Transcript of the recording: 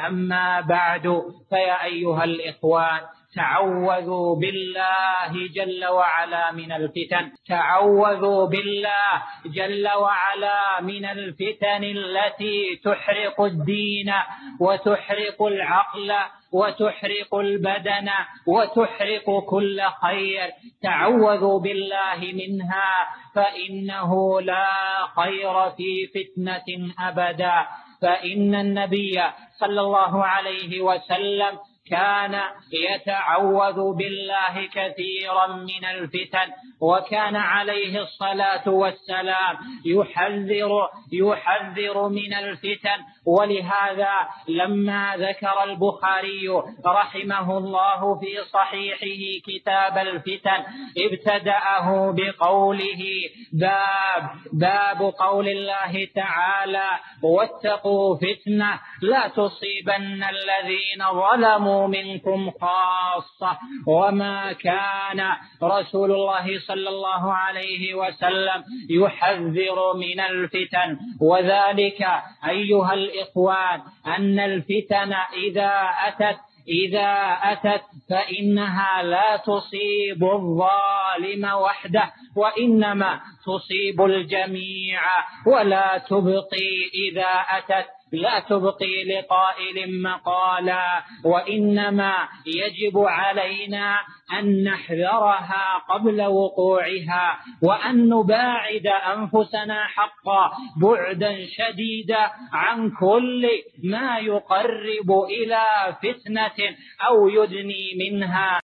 أما بعد، فيا أيها الإخوان، تعوذوا بالله جل وعلا من الفتن، تعوذوا بالله جل وعلا من الفتن التي تحرق الدين وتحرق العقل وتحرق البدن وتحرق كل خير. تعوذوا بالله منها، فإنه لا خير في فتنة أبدا. فإن النبي صلى الله عليه وسلم كان يتعوذ بالله كثيرا من الفتن، وكان عليه الصلاة والسلام يحذر من الفتن. ولهذا لما ذكر البخاري رحمه الله في صحيحه كتاب الفتن ابتدأه بقوله: باب قول الله تعالى: واتقوا فتنة لا تصيبن الذين ظلموا منكم خاصة. وما كان رسول الله صلى الله عليه وسلم يحذر من الفتن، وذلك أيها الإخوان أن الفتن إذا أتت فإنها لا تصيب الظالم وحده، وإنما تصيب الجميع، ولا تبقي إذا أتت لا تبقي لقائل مقالا، وإنما يجب علينا أن نحذرها قبل وقوعها، وأن نباعد أنفسنا حقا بعدا شديدا عن كل ما يقرب إلى فتنة أو يدني منها.